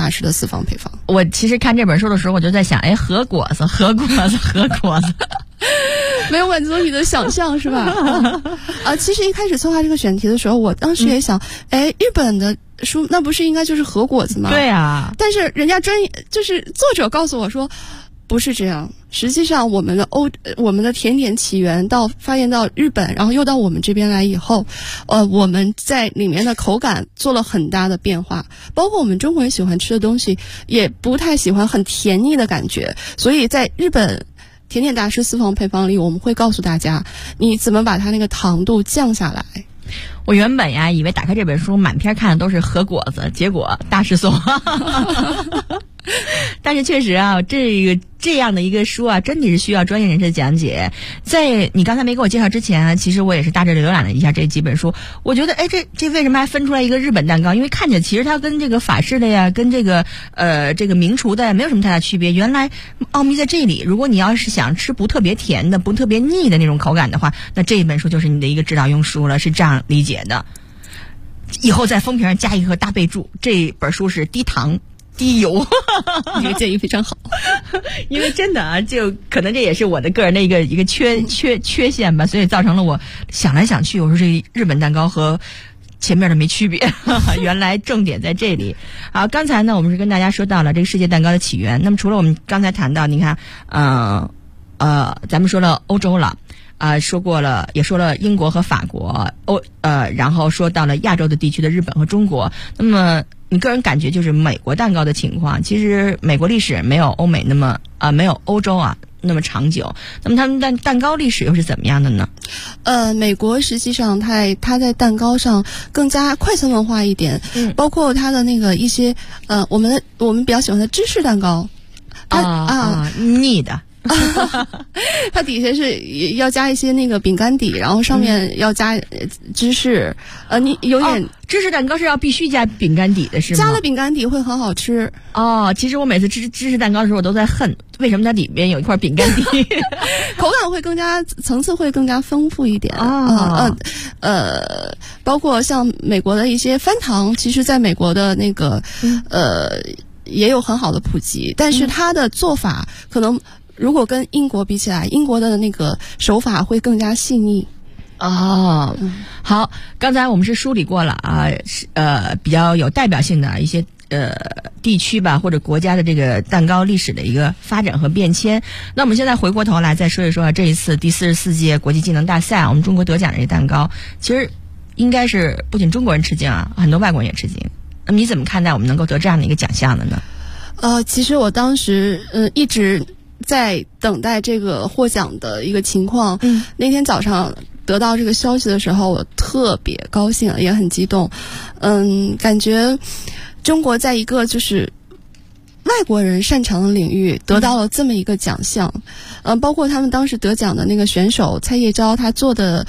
大师的私房配方。 我其实看这本书的时候，我就在想，哎，和果子。 没有满足你的想象是吧？其实一开始策划这个选题的时候，我当时也想，日本的书那不是应该就是和果子吗？ 对啊， 但是人家就是作者告诉我说不是这样。实际上我们的甜点起源发现到日本，然后又到我们这边来以后，我们在里面的口感做了很大的变化，包括我们中国人喜欢吃的东西也不太喜欢很甜腻的感觉，所以在日本甜点大师私房配方里，我们会告诉大家你怎么把它那个糖度降下来。 我原本以为打开这本书满篇看的都是和果子，结果大失所望。但是确实啊，这样的一个书啊，真的是需要专业人士的讲解。在你刚才没给我介绍之前啊，其实我也是大致浏览了一下这几本书，我觉得这为什么还分出来一个日本蛋糕？因为看起来其实它跟这个法式的呀，跟这个名厨的没有什么太大区别。原来奥秘在这里，如果你要是想吃不特别甜的、不特别腻的那种口感的话，那这一本书就是你的一个指导用书了，是这样理解的。以后在封皮上加一个大备注，这本书是低糖低油。 这个建议非常好。 因为真的啊，就可能这也是我的个人的一个缺陷吧，所以造成了我想来想去，我说这日本蛋糕和前面的没区别。原来重点在这里。好，刚才呢我们是跟大家说到了这个世界蛋糕的起源，那么除了我们刚才谈到，你看咱们说了欧洲了，说过了，也说了英国和法国，然后说到了亚洲的地区的日本和中国。那么你个人感觉就是美国蛋糕的情况，其实美国历史没有欧美那么没有欧洲那么长久。那么他们的蛋糕历史又是怎么样的呢？ 美国实际上它在蛋糕上更加快餐文化一点，包括它的那个一些我们比较喜欢的芝士蛋糕， 腻的。 它底下是要加一些那个饼干底，然后上面要加芝士。你有点芝士蛋糕是要必须加饼干底的是吗？ 加了饼干底会很好吃。 其实我每次吃芝士蛋糕的时候，我都在恨为什么它里边有一块饼干底。 口感会更加层次会更加丰富一点。包括像美国的一些翻糖，其实在美国的那个也有很好的普及，但是它的做法可能如果跟英国比起来，英国的那个手法会更加细腻。 好，刚才我们是梳理过了比较有代表性的一些地区吧，或者国家的这个蛋糕历史的一个发展和变迁。那我们现在回过头来再说一说这一次第44届国际技能大赛，我们中国得奖的这蛋糕，其实应该是不仅中国人吃惊很多外国人也吃惊。那么你怎么看待我们能够得这样的一个奖项的呢？ 其实我当时一直在等待这个获奖的一个情况。那天早上得到这个消息的时候，我特别高兴，也很激动。感觉中国在一个就是外国人擅长的领域得到了这么一个奖项。包括他们当时得奖的那个选手蔡叶昭，他做的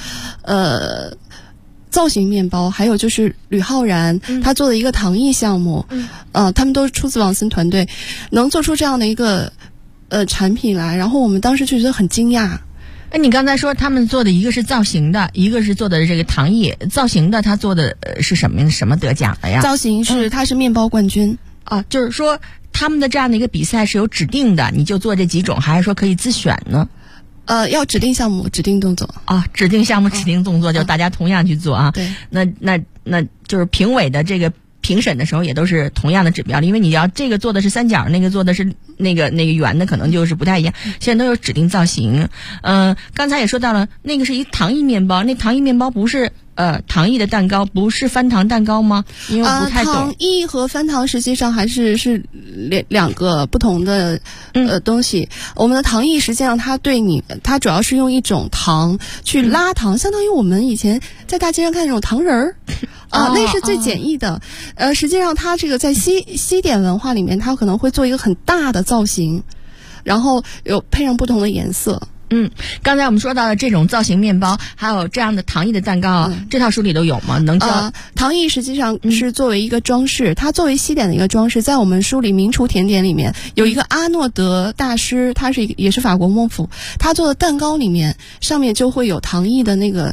造型面包，还有就是吕浩然他做的一个糖艺项目。他们都是出自王森团队，能做出这样的一个产品来，然后我们当时就觉得很惊讶。 你刚才说他们做的一个是造型的，一个是做的这个糖艺。造型的他做的是什么得奖的呀？ 造型是他是面包冠军。 就是说他们的这样的一个比赛是有指定的，你就做这几种，还是说可以自选呢？ 要指定项目指定动作。 指定项目指定动作，就是大家同样去做对。 那就是评委的这个评审的时候也都是同样的指标，因为你要这个做的是三角，那个做的是那个圆的，可能就是不太一样。现在都有指定造型。刚才也说到了，那个是一糖艺面包，那糖艺面包不是糖艺的蛋糕，不是翻糖蛋糕吗？因为我不太懂。 糖艺和翻糖实际上还是两个不同的东西。我们的糖艺实际上它主要是用一种糖去拉糖，相当于我们以前在大街上看那种糖人儿。那是最简易的。实际上它这个在西点文化里面，它可能会做一个很大的造型，然后配上不同的颜色。 刚才我们说到的这种造型面包，还有这样的糖艺的蛋糕，这套书里都有吗？能教？ 糖艺实际上是作为一个装饰，它作为西点的一个装饰，在我们书里名厨甜点里面有一个阿诺德大师，他也是法国孟府，他做的蛋糕里面上面就会有糖艺的那个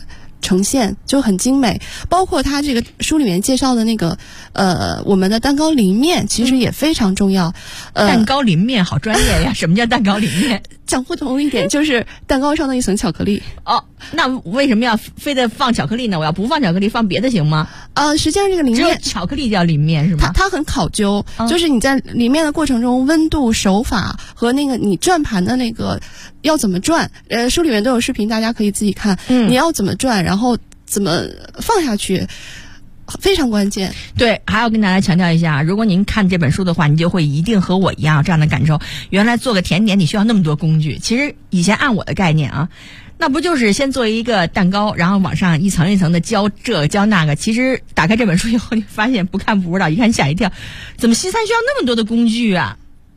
呈现就很精美，包括它这个书里面介绍的那个我们的蛋糕淋面其实也非常重要。 蛋糕淋面好专业呀！什么叫蛋糕淋面？ 讲不同一点，就是蛋糕上的一层巧克力。 哦，那为什么要非得放巧克力呢？我要不放巧克力，放别的行吗？ 实际上这个淋面， 只有巧克力叫淋面是吗？ 它很考究，就是你在淋面的过程中，温度、手法和那个你转盘的那个要怎么转，书里面都有视频，大家可以自己看。你要怎么转，然后怎么放下去。非常关键。 对，还要跟大家强调一下，如果您看这本书的话，你就会一定和我一样有这样的感受。原来做个甜点你需要那么多工具，其实以前按我的概念啊，那不就是先做一个蛋糕，然后往上一层一层的浇这浇那个。其实打开这本书以后，你发现不看不知道，一看吓一跳，怎么西餐需要那么多的工具啊？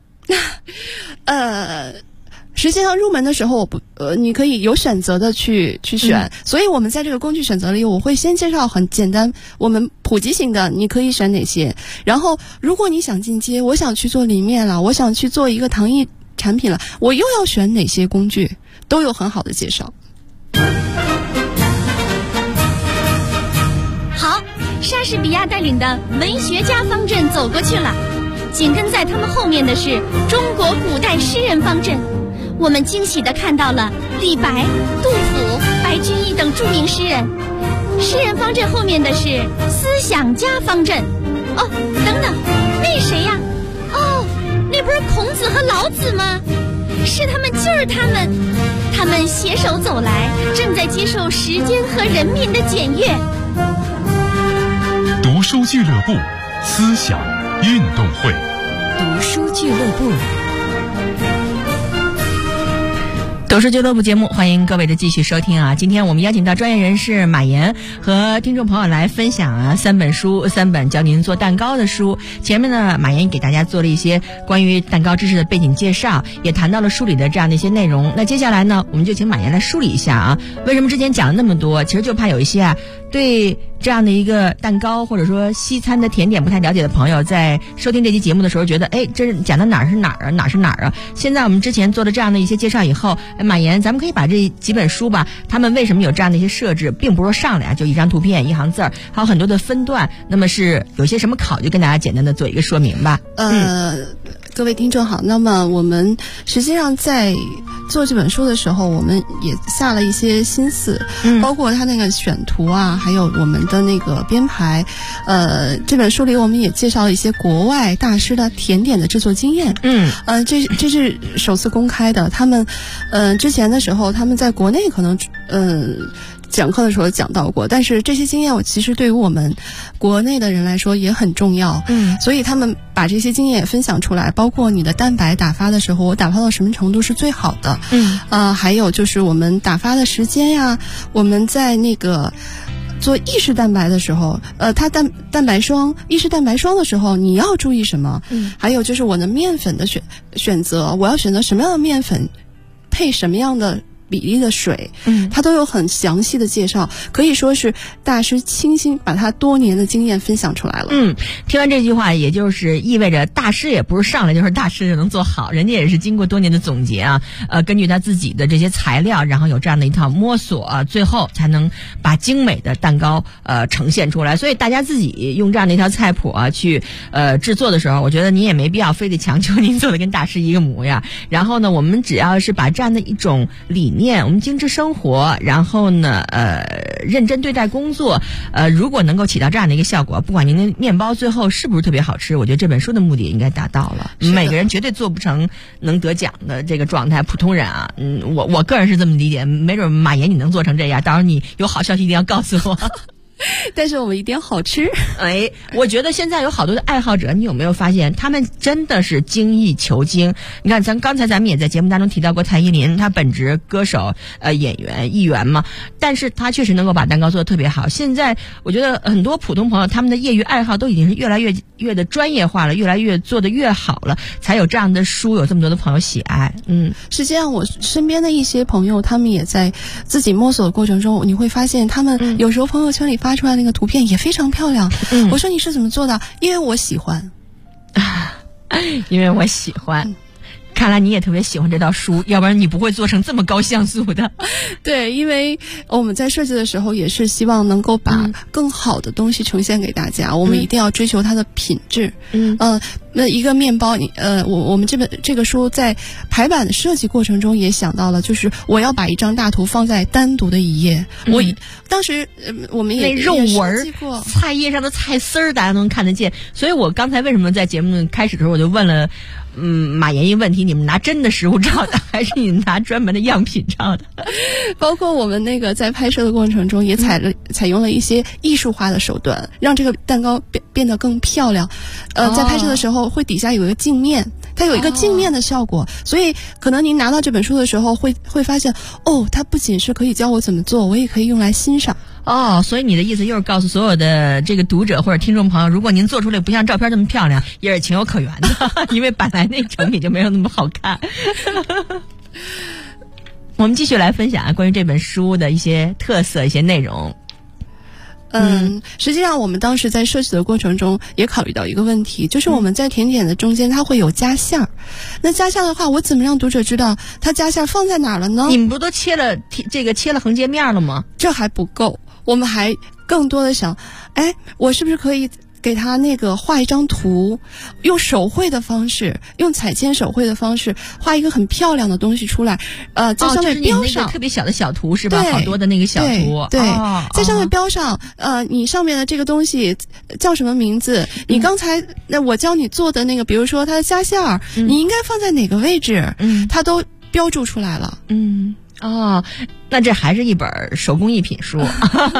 实际上入门的时候你可以有选择的去选，所以我们在这个工具选择里，我会先介绍很简单我们普及型的你可以选哪些，然后如果你想进阶，我想去做淋面了，我想去做一个糖艺产品了，我又要选哪些工具，都有很好的介绍。 好，莎士比亚带领的文学家方阵走过去了，紧跟在他们后面的是中国古代诗人方阵。我们惊喜地看到了李白、杜甫、白居易等著名诗人。诗人方阵后面的是思想家方阵。哦，等等，那谁呀？哦，那不是孔子和老子吗？是他们，就是他们，他们携手走来，正在接受时间和人民的检阅。 读书俱乐部，思想运动会。 读书俱乐部。读书俱乐部节目，欢迎各位的继续收听啊！今天我们邀请到专业人士马岩和听众朋友来分享3本书，3本教您做蛋糕的书。前面呢，马岩给大家做了一些关于蛋糕知识的背景介绍，也谈到了书里的这样的一些内容。那接下来呢，我们就请马岩来梳理一下啊，为什么之前讲了那么多，其实就怕有一些对这样的一个蛋糕或者说西餐的甜点不太了解的朋友，在收听这期节目的时候觉得，这讲的哪儿是哪儿啊，哪儿是哪儿啊？现在我们之前做了这样的一些介绍以后，马岩，咱们可以把这几本书吧，他们为什么有这样的一些设置，并不是说上来就一张图片一行字儿，还有很多的分段，那么是有些什么考，就跟大家简单的做一个说明吧。 各位听众好，那么我们实际上在做这本书的时候，我们也下了一些心思，包括它那个选图啊，还有我们的那个编排。这本书里我们也介绍了一些国外大师的甜点的制作经验。这是首次公开的。他们之前的时候，他们在国内可能讲课的时候讲到过，但是这些经验我其实对于我们国内的人来说也很重要。所以他们把这些经验也分享出来，包括你的蛋白打发的时候，我打发到什么程度是最好的。还有就是我们打发的时间呀，我们在那个做意式蛋白的时候，它蛋白霜、意式蛋白霜的时候，你要注意什么？还有就是我的面粉的选择，我要选择什么样的面粉，配什么样的比例的水，它都有很详细的介绍，可以说是大师倾心把他多年的经验分享出来了。 听完这句话，也就是意味着大师也不是上来就是大师就能做好，人家也是经过多年的总结啊，根据他自己的这些材料，然后有这样的一套摸索，最后才能把精美的蛋糕呈现出来。所以大家自己用这样的一套菜谱去制作的时候，我觉得您也没必要非得强求您做的跟大师一个模样。然后呢，我们只要是把这样的一种理念，我们精致生活，然后呢认真对待工作，如果能够起到这样的一个效果，不管您的面包最后是不是特别好吃，我觉得这本书的目的应该达到了。每个人绝对做不成能得奖的这个状态，普通人啊，我个人是这么理解，没准马岩你能做成这样，到时候你有好消息一定要告诉我。 但是我们一定要好吃。 我觉得现在有好多的爱好者，你有没有发现他们真的是精益求精？你看刚才咱们也在节目当中提到过蔡依林，她本职歌手、演员、艺员嘛，但是她确实能够把蛋糕做得特别好。现在我觉得很多普通朋友他们的业余爱好都已经是越来越的专业化了，越来越做得越好了，才有这样的书，有这么多的朋友喜爱。 实际上我身边的一些朋友，他们也在自己摸索的过程中，你会发现他们有时候朋友圈里发出来那个图片也非常漂亮。我说你是怎么做的？因为我喜欢。 因为我喜欢。 看来你也特别喜欢这道书，要不然你不会做成这么高像素的。 对，因为我们在设计的时候也是希望能够把更好的东西呈现给大家，我们一定要追求它的品质。那一个面包，我们这个书在排版的设计过程中也想到了，就是我要把一张大图放在单独的一页。当时我们也那肉纹过菜叶上的菜丝儿，大家能看得见。所以我刚才为什么在节目开始的时候我就问了马岩一问题，你们拿真的食物照的还是你们拿专门的样品照的？ 包括我们那个在拍摄的过程中也采用了一些艺术化的手段，让这个蛋糕变得更漂亮。在拍摄的时候会底下有一个镜面，它有一个镜面的效果，所以可能您拿到这本书的时候会发现，它不仅是可以教我怎么做，我也可以用来欣赏。 所以你的意思又是告诉所有的这个读者或者听众朋友，如果您做出来不像照片这么漂亮，也是情有可原的，因为本来那成品就没有那么好看。我们继续来分享关于这本书的一些特色、一些内容。 实际上我们当时在设计的过程中也考虑到一个问题，就是我们在甜点的中间它会有夹馅儿，那夹馅儿的话，我怎么让读者知道它夹馅儿放在哪儿了呢？ 你们不都切了横截面了吗？ 这还不够，我们还更多的想，我是不是可以给他那个画一张图，用手绘的方式，用彩铅手绘的方式画一个很漂亮的东西出来，在上面标上、 就是那个特别小的小图是吧？好多的那个小图， 对，在上面标上你上面的这个东西叫什么名字？你刚才我教你做的那个，比如说它的夹馅儿，你应该放在哪个位置？它都标注出来了。 那这还是一本手工艺品书。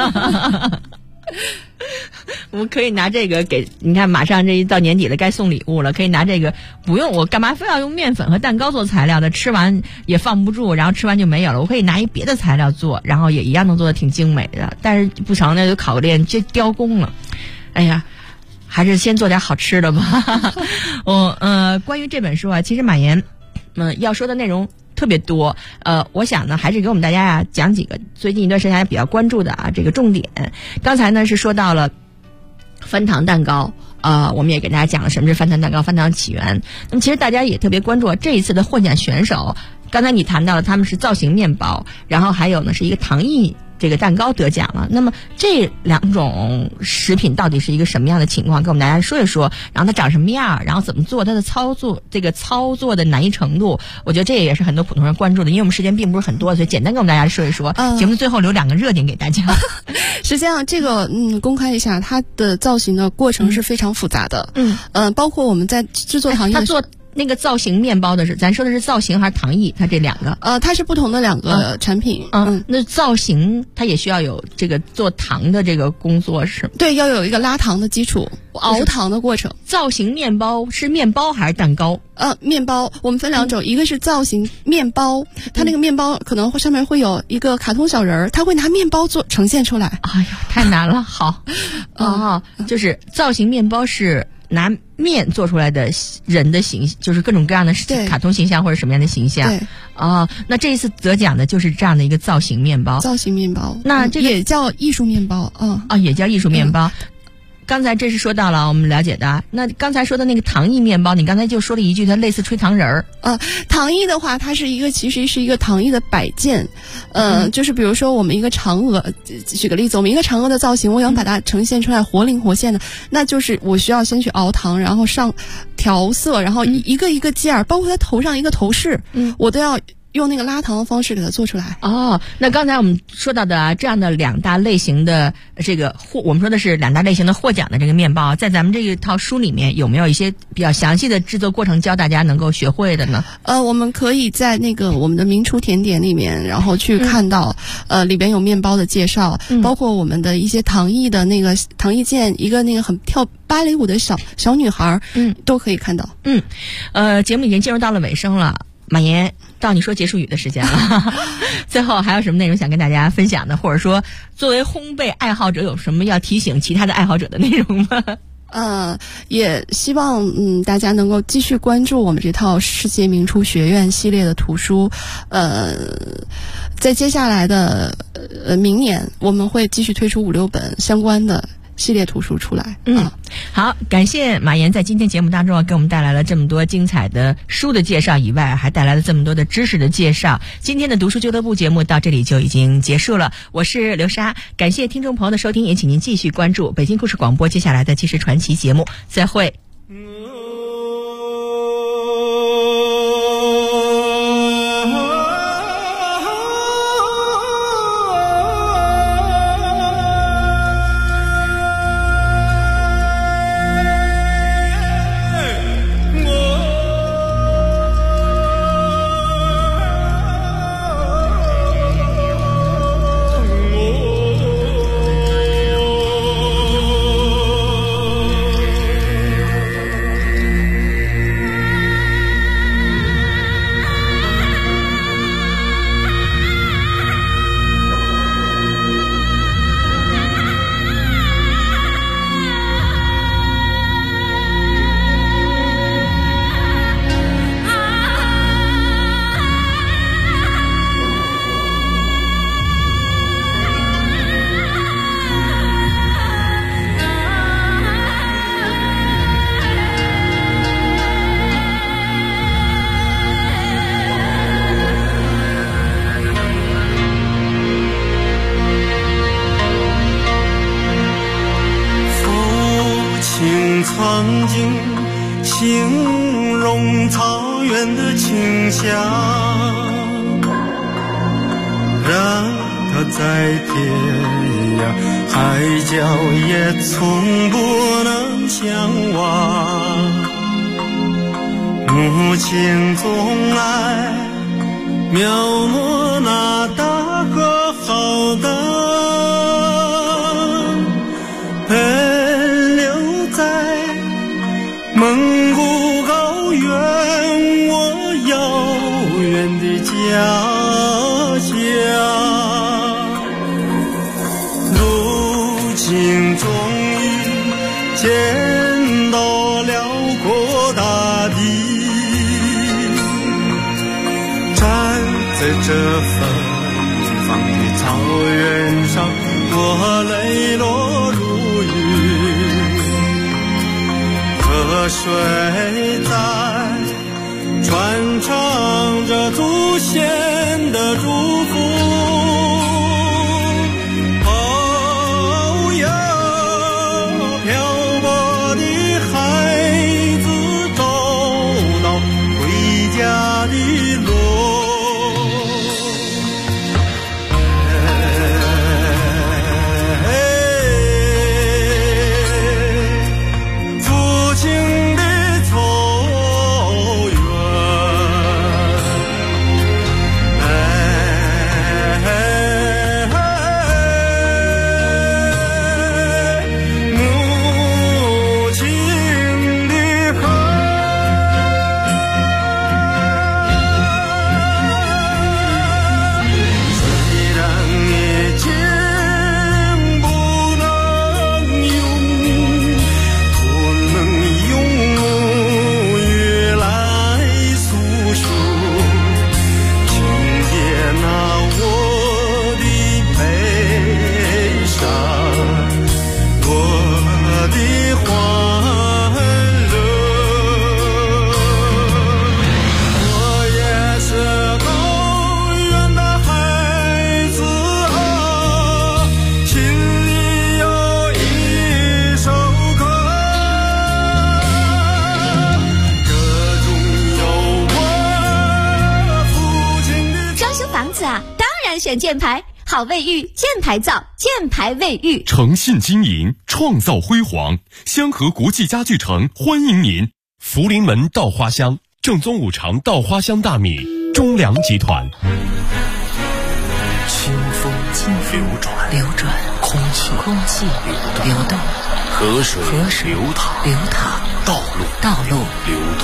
我们可以拿这个给你看，马上这一到年底了，该送礼物了，可以拿这个，不用我干嘛非要用面粉和蛋糕做材料的，吃完也放不住，然后吃完就没有了。我可以拿一别的材料做，然后也一样能做得挺精美的，但是不成，那就考验这雕工了。哎呀，还是先做点好吃的吧。关于这本书啊，其实马岩要说的内容特别多，我想呢，还是给我们大家讲几个最近一段时间还比较关注的这个重点。刚才呢是说到了翻糖蛋糕，我们也给大家讲了什么是翻糖蛋糕、翻糖起源。那么其实大家也特别关注这一次的获奖选手，刚才你谈到了他们是造型面包，然后还有呢是一个糖意这个蛋糕得奖了。那么这两种食品到底是一个什么样的情况，跟我们大家说一说，然后它长什么样，然后怎么做，它的操作的难易程度，我觉得这也是很多普通人关注的，因为我们时间并不是很多，所以简单跟我们大家说一说。节目最后留2个热点给大家。 实际上这个公开一下，它的造型的过程是非常复杂的。包括我们在制作糖液， 它做那个造型面包的是，咱说的是造型还是糖意？它这两个它是不同的2个产品。 那造型它也需要有这个做糖的这个工作是？ 对，要有一个拉糖的基础，熬糖的过程。 造型面包是面包还是蛋糕？ 面包我们分2种，一个是造型面包，它那个面包可能上面会有一个卡通小人儿，它会拿面包呈现出来。 哎呦，太难了。好，就是造型面包是拿面做出来的人的形，就是各种各样的卡通形象或者什么样的形象。 对， 那这一次得奖的就是这样的一个造型面包。 造型面包， 那这个也叫艺术面包。 也叫艺术面包。刚才这是说到了我们了解的，那刚才说的那个糖意面包，你刚才就说了一句，它类似吹糖人儿。 糖意的话，它其实是一个糖意的摆件。就是比如说我们一个嫦娥，举个例子，我们一个嫦娥的造型，我想把它呈现出来活灵活现的，那就是我需要先去熬糖，然后上调色，然后一个一个件儿，包括它头上一个头饰，我都要用那个拉糖的方式给它做出来。 那刚才我们说到的这样的2大类型的这个我们说的是2大类型的获奖的这个面包，在咱们这一套书里面有没有一些比较详细的制作过程教大家能够学会的呢？ 我们可以在那个我们的名厨甜点里面，然后去看到里边有面包的介绍，包括我们的一些糖意的那个糖意键，一个那个很跳芭蕾舞的小女孩，都可以看到。 节目已经进入到了尾声了，马岩，到你说结束语的时间了。最后还有什么内容想跟大家分享的，或者说作为烘焙爱好者有什么要提醒其他的爱好者的内容吗？ 也希望大家能够继续关注我们这套世界名厨学院系列的图书。在接下来的明年，我们会继续推出5-6本相关的系列图书出来。 好，感谢马岩在今天节目当中给我们带来了这么多精彩的书的介绍以外，还带来了这么多的知识的介绍。今天的读书俱乐部节目到这里就已经结束了，我是刘莎，感谢听众朋友的收听，也请您继续关注北京故事广播接下来的纪实传奇节目，再会。 曾经形容草原的清香，让它在天涯海角也从不能相忘。母亲总爱描摹那大河浩荡，蒙古高原，我遥远的家乡。如今终于见到辽阔大地，站在这芬芳的草原上，我泪落如雨。河水在传唱着祖先的祝福，哦哟，漂泊的孩子找到回家的路。 选箭牌，好卫浴，箭牌造，箭牌卫浴， 诚信经营，创造辉煌。香河国际家具城欢迎您。福临门稻花香，正宗五常稻花香大米，中粮集团。 清风流转，空气流动，河水流淌，道路流通。